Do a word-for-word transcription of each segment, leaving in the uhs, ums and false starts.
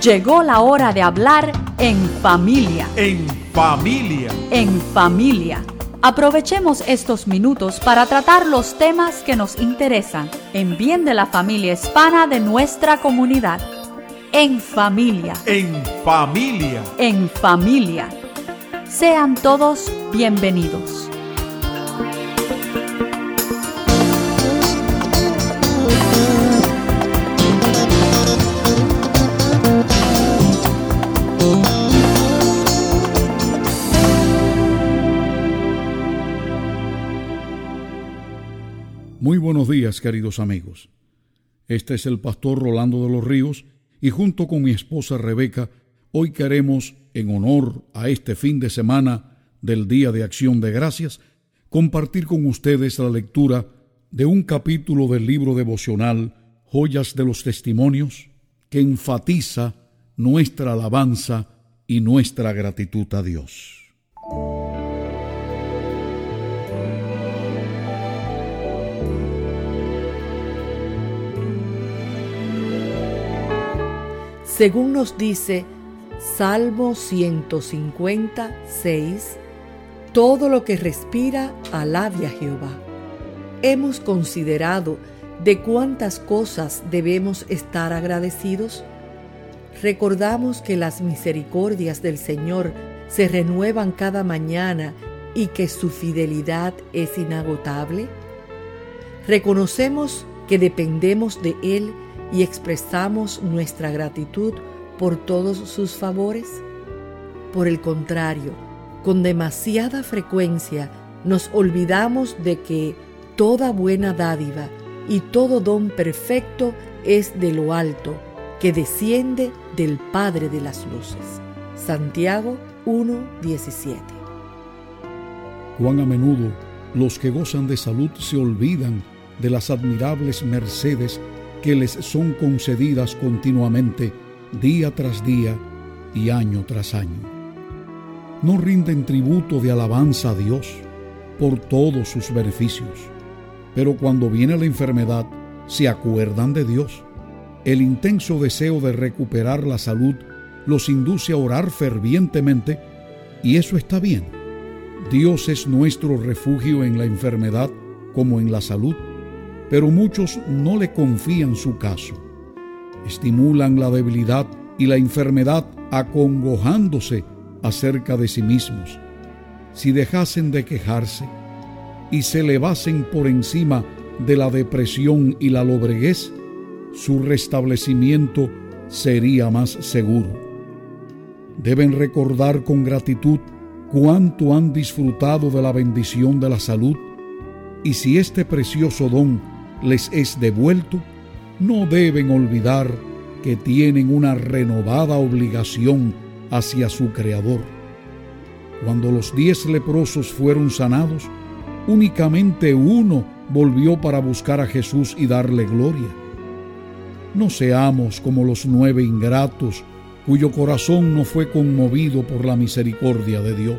Llegó la hora de hablar en familia. En familia. En familia. Aprovechemos estos minutos para tratar los temas que nos interesan en bien de la familia hispana de nuestra comunidad. En familia. En familia. En familia. Sean todos bienvenidos. Muy buenos días, queridos amigos. Este es el pastor Rolando de los Ríos y junto con mi esposa Rebeca, hoy queremos, en honor a este fin de semana del Día de Acción de Gracias, compartir con ustedes la lectura de un capítulo del libro devocional Joyas de los Testimonios, que enfatiza nuestra alabanza y nuestra gratitud a Dios. Según nos dice Salmo ciento cincuenta y seis, todo lo que respira alabe a Jehová. ¿Hemos considerado de cuántas cosas debemos estar agradecidos? ¿Recordamos que las misericordias del Señor se renuevan cada mañana y que su fidelidad es inagotable? ¿Reconocemos que dependemos de Él y expresamos nuestra gratitud por todos sus favores? Por el contrario, con demasiada frecuencia nos olvidamos de que toda buena dádiva y todo don perfecto es de lo alto, que desciende del Padre de las luces. Santiago uno diecisiete. Cuán a menudo los que gozan de salud se olvidan de las admirables mercedes que les son concedidas continuamente, día tras día y año tras año. No rinden tributo de alabanza a Dios por todos sus beneficios, pero cuando viene la enfermedad, se acuerdan de Dios. El intenso deseo de recuperar la salud los induce a orar fervientemente, y eso está bien. Dios es nuestro refugio en la enfermedad como en la salud, pero muchos no le confían su caso. Estimulan la debilidad y la enfermedad acongojándose acerca de sí mismos. Si dejasen de quejarse y se elevasen por encima de la depresión y la lobreguez, su restablecimiento sería más seguro. Deben recordar con gratitud cuánto han disfrutado de la bendición de la salud, y si este precioso don les es devuelto, no deben olvidar que tienen una renovada obligación hacia su Creador. Cuando los diez leprosos fueron sanados, únicamente uno volvió para buscar a Jesús y darle gloria. No seamos como los nueve ingratos, cuyo corazón no fue conmovido por la misericordia de Dios.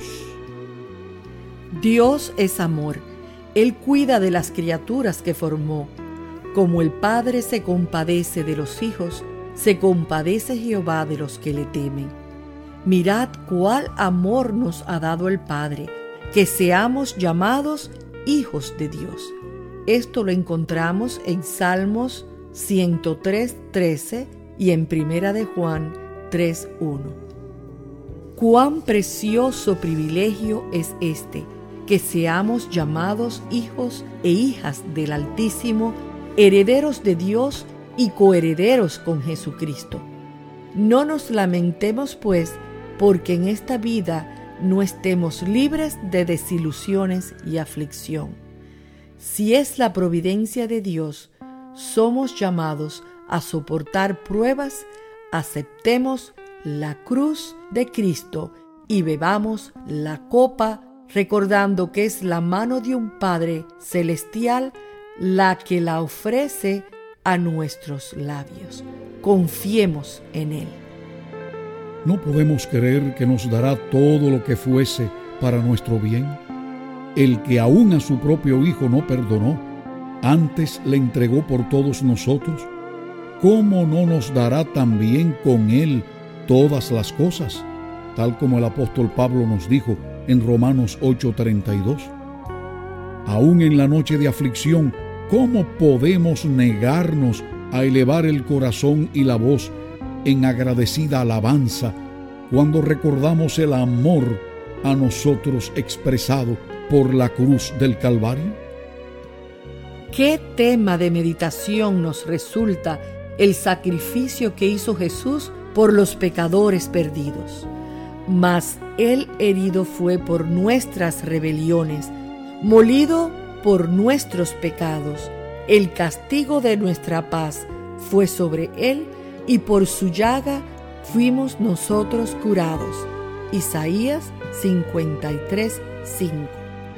Dios es amor. Él cuida de las criaturas que formó. Como el Padre se compadece de los hijos, se compadece Jehová de los que le temen. Mirad cuál amor nos ha dado el Padre, que seamos llamados hijos de Dios. Esto lo encontramos en Salmos ciento tres, trece y en Primera de Juan tres, uno. Cuán precioso privilegio es este, que seamos llamados hijos e hijas del Altísimo, herederos de Dios y coherederos con Jesucristo. No nos lamentemos, pues, porque en esta vida no estemos libres de desilusiones y aflicción. Si es la providencia de Dios, somos llamados a soportar pruebas, aceptemos la cruz de Cristo y bebamos la copa, recordando que es la mano de un Padre celestial la que la ofrece a nuestros labios. Confiemos en Él. ¿No podemos creer que nos dará todo lo que fuese para nuestro bien? El que aún a su propio Hijo no perdonó, antes le entregó por todos nosotros, ¿cómo no nos dará también con Él todas las cosas, tal como el apóstol Pablo nos dijo en Romanos ocho treinta y dos. Aún en la noche de aflicción, ¿cómo podemos negarnos a elevar el corazón y la voz en agradecida alabanza cuando recordamos el amor a nosotros expresado por la cruz del Calvario? ¿Qué tema de meditación nos resulta el sacrificio que hizo Jesús por los pecadores perdidos? Mas Él herido fue por nuestras rebeliones, molido por nuestros pecados. El castigo de nuestra paz fue sobre Él, y por su llaga fuimos nosotros curados. Isaías cincuenta y tres, cinco.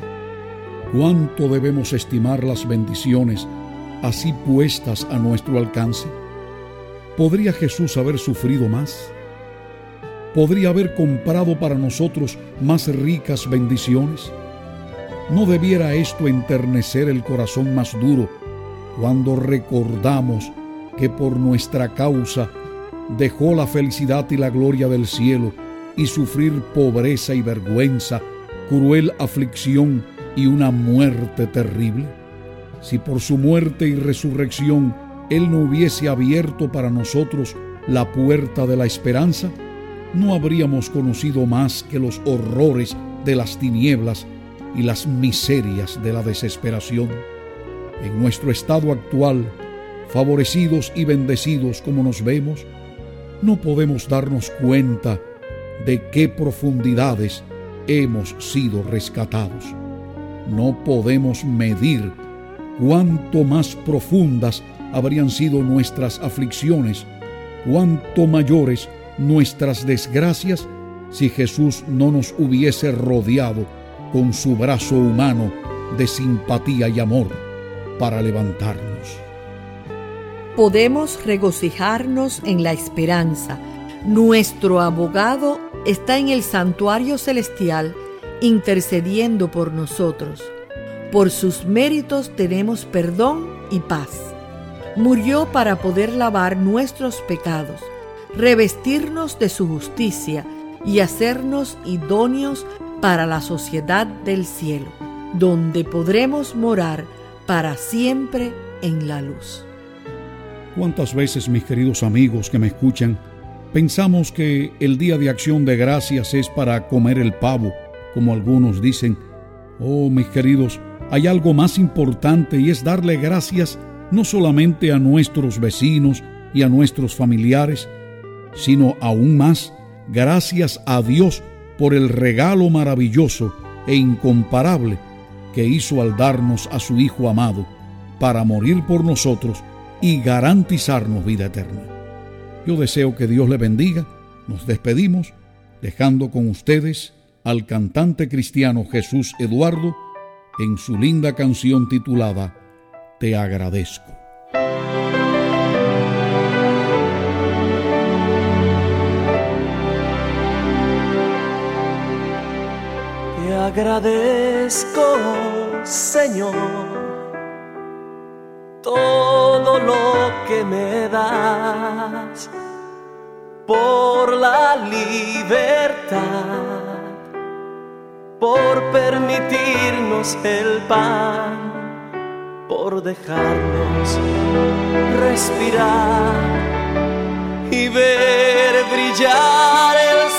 ¿Cuánto debemos estimar las bendiciones así puestas a nuestro alcance? ¿Podría Jesús haber sufrido más? ¿Podría haber comprado para nosotros más ricas bendiciones? ¿No debiera esto enternecer el corazón más duro cuando recordamos que por nuestra causa dejó la felicidad y la gloria del cielo y sufrir pobreza y vergüenza, cruel aflicción y una muerte terrible? Si por su muerte y resurrección Él no hubiese abierto para nosotros la puerta de la esperanza, no habríamos conocido más que los horrores de las tinieblas y las miserias de la desesperación. En nuestro estado actual, favorecidos y bendecidos como nos vemos, no podemos darnos cuenta de qué profundidades hemos sido rescatados. No podemos medir cuánto más profundas habrían sido nuestras aflicciones, cuánto mayores nuestras desgracias si Jesús no nos hubiese rodeado con su brazo humano de simpatía y amor para levantarnos. Podemos regocijarnos en la esperanza. Nuestro abogado está en el santuario celestial intercediendo por nosotros. Por sus méritos tenemos perdón y paz. Murió para poder lavar nuestros pecados, revestirnos de su justicia y hacernos idóneos para la sociedad del cielo, donde podremos morar para siempre en la luz. ¿Cuántas veces, mis queridos amigos que me escuchan, pensamos que el Día de Acción de Gracias es para comer el pavo, como algunos dicen? Oh, mis queridos, hay algo más importante, y es darle gracias no solamente a nuestros vecinos y a nuestros familiares, sino aún más, gracias a Dios por el regalo maravilloso e incomparable que hizo al darnos a su Hijo amado para morir por nosotros y garantizarnos vida eterna. Yo deseo que Dios le bendiga. Nos despedimos dejando con ustedes al cantante cristiano Jesús Eduardo en su linda canción titulada Te agradezco. Te agradezco, Señor, todo lo que me das, por la libertad, por permitirnos el pan, por dejarnos respirar y ver brillar el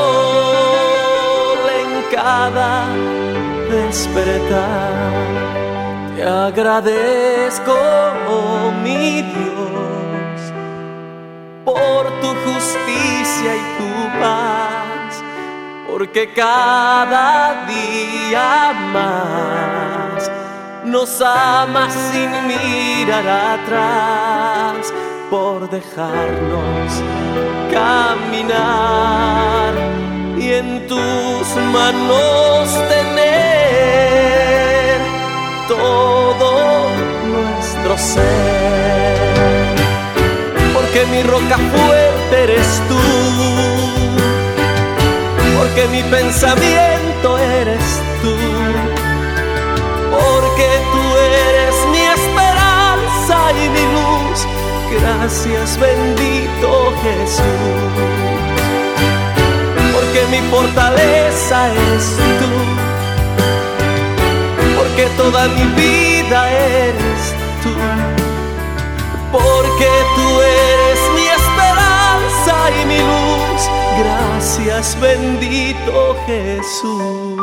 sol en cada despertar. Te agradezco, oh mi Dios, por tu justicia y tu paz, porque cada día más nos amas sin mirar atrás, por dejarnos caminar y en tus manos tener todo nuestro ser. Porque mi roca fuerte eres tú, porque mi pensamiento eres tú, porque tú eres mi esperanza y mi luz. Gracias, bendito Jesús. fortaleza eres tú, porque toda mi vida eres tú, porque tú eres mi esperanza y mi luz. Gracias, bendito Jesús.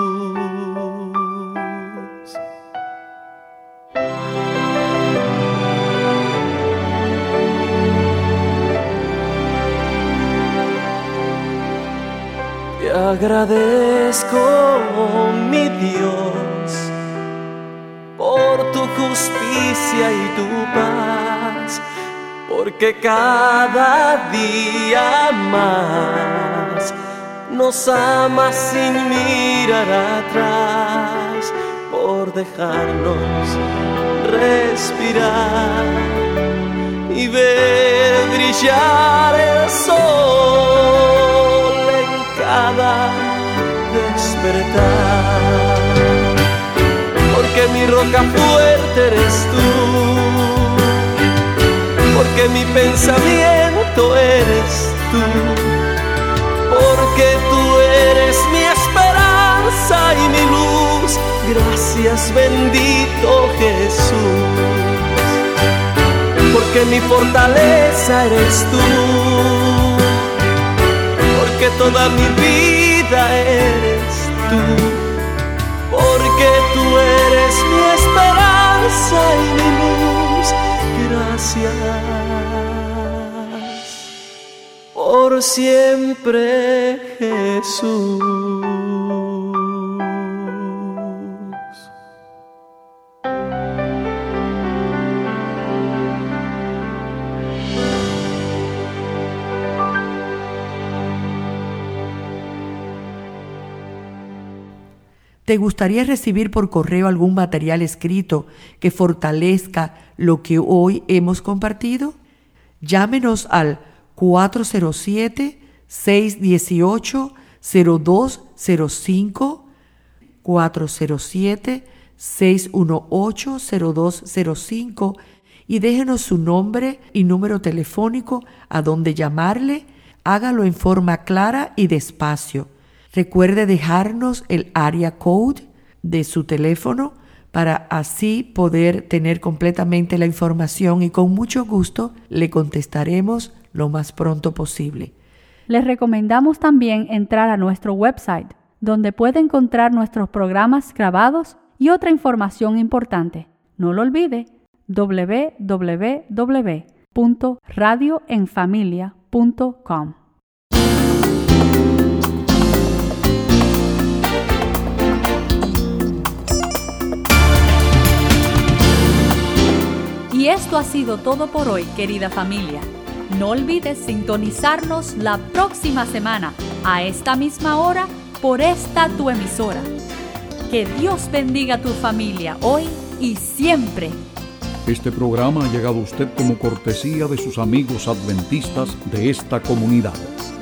Te agradezco, mi Dios, por tu justicia y tu paz, porque cada día más nos amas sin mirar atrás, por dejarnos respirar y ver brillar el sol en cada despertar, porque mi roca fuerte eres tú, porque mi pensamiento eres tú, porque tú eres mi esperanza y mi luz. Gracias, bendito Jesús, porque mi fortaleza eres tú, porque toda mi vida eres tú, porque tú eres mi esperanza y mi luz. Gracias por siempre, Jesús. ¿Te gustaría recibir por correo algún material escrito que fortalezca lo que hoy hemos compartido? Llámenos al cuatro cero siete, seis uno ocho, cero dos cero cinco, cuatro cero siete, seis uno ocho, cero dos cero cinco y déjenos su nombre y número telefónico a donde llamarle. Hágalo en forma clara y despacio. Recuerde dejarnos el área code de su teléfono para así poder tener completamente la información y con mucho gusto le contestaremos lo más pronto posible. Les recomendamos también entrar a nuestro website, donde puede encontrar nuestros programas grabados y otra información importante. No lo olvide, doble u doble u doble u punto radio en familia punto com. Y esto ha sido todo por hoy, querida familia. No olvides sintonizarnos la próxima semana a esta misma hora por esta tu emisora. Que Dios bendiga a tu familia hoy y siempre. Este programa ha llegado a usted como cortesía de sus amigos adventistas de esta comunidad.